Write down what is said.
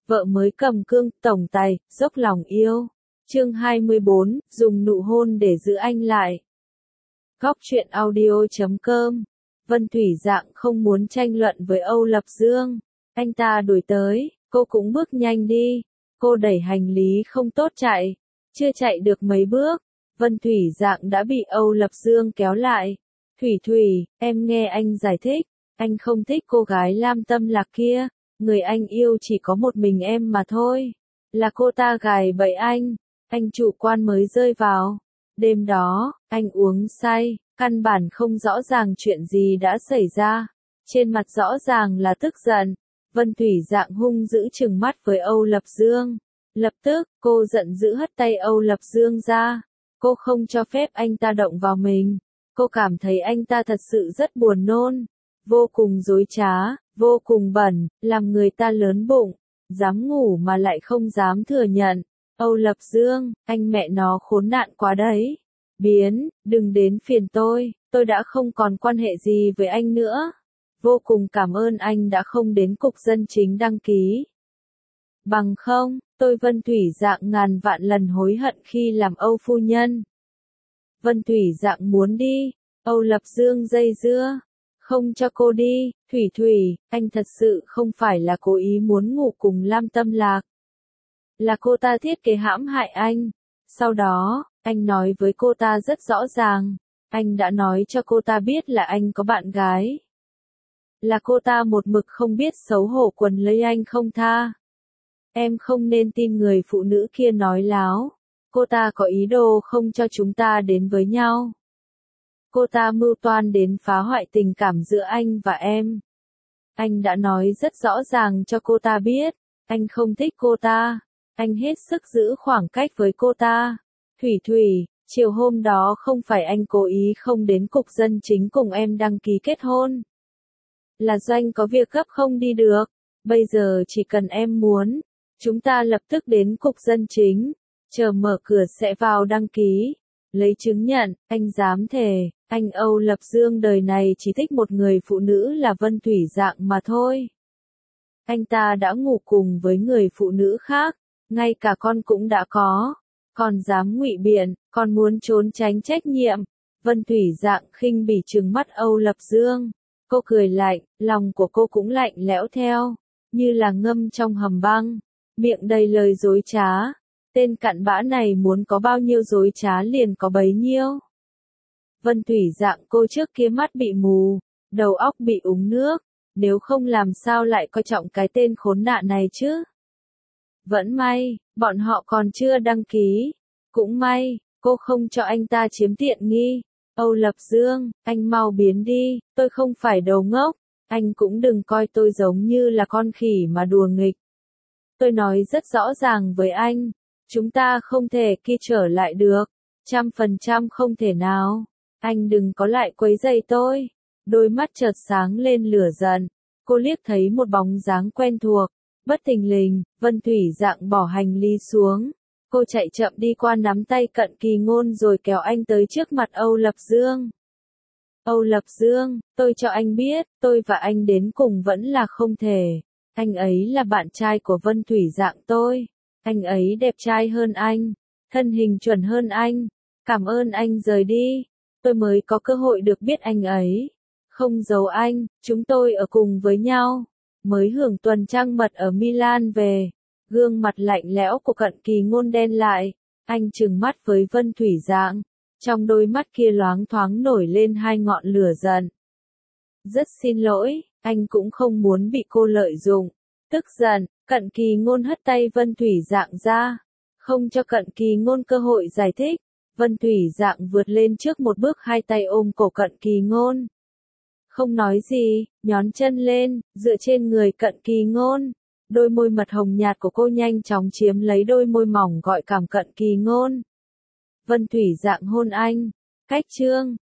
Vợ mới cầm cương, tổng tài, dốc lòng yêu. Chương 24, dùng nụ hôn để giữ anh lại. Góc truyện audio.com. Vân Thủy Dạng không muốn tranh luận với Âu Lập Dương. Anh ta đuổi tới, cô cũng bước nhanh đi. Cô đẩy hành lý không tốt chạy. Chưa chạy được mấy bước, Vân Thủy Dạng đã bị Âu Lập Dương kéo lại. Thủy, em nghe anh giải thích. Anh không thích cô gái Lam Tâm Lạc kia. Người anh yêu chỉ có một mình em mà thôi. Là cô ta gài bẫy anh chủ quan mới rơi vào. Đêm đó, anh uống say, căn bản không rõ ràng chuyện gì đã xảy ra. Trên mặt rõ ràng là tức giận. Vân Thủy Dạng hung dữ trừng mắt với Âu Lập Dương. Lập tức, cô giận dữ hất tay Âu Lập Dương ra. Cô không cho phép anh ta động vào mình. Cô cảm thấy anh ta thật sự rất buồn nôn. Vô cùng dối trá, vô cùng bẩn, làm người ta lớn bụng. Dám ngủ mà lại không dám thừa nhận. Âu Lập Dương, anh mẹ nó khốn nạn quá đấy. Đừng đến phiền tôi đã không còn quan hệ gì với anh nữa. Vô cùng cảm ơn anh đã không đến cục dân chính đăng ký. Bằng không, tôi Vân Thủy Dạng ngàn vạn lần hối hận khi làm Âu phu nhân. Vân Thủy Dạng muốn đi, Âu Lập Dương dây dưa. Không cho cô đi, Thủy, anh thật sự không phải là cố ý muốn ngủ cùng Lam Tâm Lạc. Là cô ta thiết kế hãm hại anh. Sau đó, anh nói với cô ta rất rõ ràng. Anh đã nói cho cô ta biết là anh có bạn gái. Là cô ta một mực không biết xấu hổ quấn lấy anh không tha. Em không nên tin người phụ nữ kia nói láo. Cô ta có ý đồ không cho chúng ta đến với nhau. Cô ta mưu toan đến phá hoại tình cảm giữa anh và em. Anh đã nói rất rõ ràng cho cô ta biết. Anh không thích cô ta. Anh hết sức giữ khoảng cách với cô ta. Thủy, chiều hôm đó không phải anh cố ý không đến cục dân chính cùng em đăng ký kết hôn. Là Doanh có việc gấp không đi được. Bây giờ chỉ cần em muốn, chúng ta lập tức đến cục dân chính. Chờ mở cửa sẽ vào đăng ký. Lấy chứng nhận, anh dám thề, anh Âu Lập Dương đời này chỉ thích một người phụ nữ là Vân Thủy Dạng mà thôi. Anh ta đã ngủ cùng với người phụ nữ khác, ngay cả con cũng đã có. Còn dám ngụy biện, còn muốn trốn tránh trách nhiệm. Vân Thủy Dạng khinh bỉ trừng mắt Âu Lập Dương. Cô cười lạnh, lòng của cô cũng lạnh lẽo theo, như là ngâm trong hầm băng, miệng đầy lời dối trá. Tên cặn bã này muốn có bao nhiêu dối trá liền có bấy nhiêu. Vân Thủy Dạng cô trước kia mắt bị mù, đầu óc bị úng nước, nếu không làm sao lại coi trọng cái tên khốn nạn này chứ. Vẫn may, bọn họ còn chưa đăng ký. Cũng may, cô không cho anh ta chiếm tiện nghi. Âu Lập Dương, anh mau biến đi, tôi không phải đầu ngốc. Anh cũng đừng coi tôi giống như là con khỉ mà đùa nghịch. Tôi nói rất rõ ràng với anh. Chúng ta không thể kia trở lại được. 100% không thể nào. Anh đừng có lại quấy rầy tôi. Đôi mắt chợt sáng lên lửa giận. Cô liếc thấy một bóng dáng quen thuộc. Bất thình lình, Vân Thủy Dạng bỏ hành lý xuống. Cô chạy chậm đi qua nắm tay Cận Kỳ Ngôn rồi kéo anh tới trước mặt Âu Lập Dương. Âu Lập Dương, tôi cho anh biết, tôi và anh đến cùng vẫn là không thể. Anh ấy là bạn trai của Vân Thủy Dạng tôi. Anh ấy đẹp trai hơn anh, thân hình chuẩn hơn anh. Cảm ơn anh rời đi, tôi mới có cơ hội được biết anh ấy. Không giấu anh, chúng tôi ở cùng với nhau. Mới hưởng tuần trăng mật ở Milan về. Gương mặt lạnh lẽo của Cận Kỳ Ngôn đen lại. Anh trừng mắt với Vân Thủy Dạng. Trong đôi mắt kia loáng thoáng nổi lên hai ngọn lửa giận. Rất xin lỗi, anh cũng không muốn bị cô lợi dụng. Tức giận, Cận Kỳ Ngôn hất tay Vân Thủy Dạng ra. Không cho Cận Kỳ Ngôn cơ hội giải thích. Vân Thủy Dạng vượt lên trước một bước, hai tay ôm cổ Cận Kỳ Ngôn. Không nói gì, nhón chân lên, dựa trên người Cận Kỳ Ngôn. Đôi môi mật hồng nhạt của cô nhanh chóng chiếm lấy đôi môi mỏng gợi cảm Cận Kỳ Ngôn. Vân Thủy Dạng hôn anh. Cách chương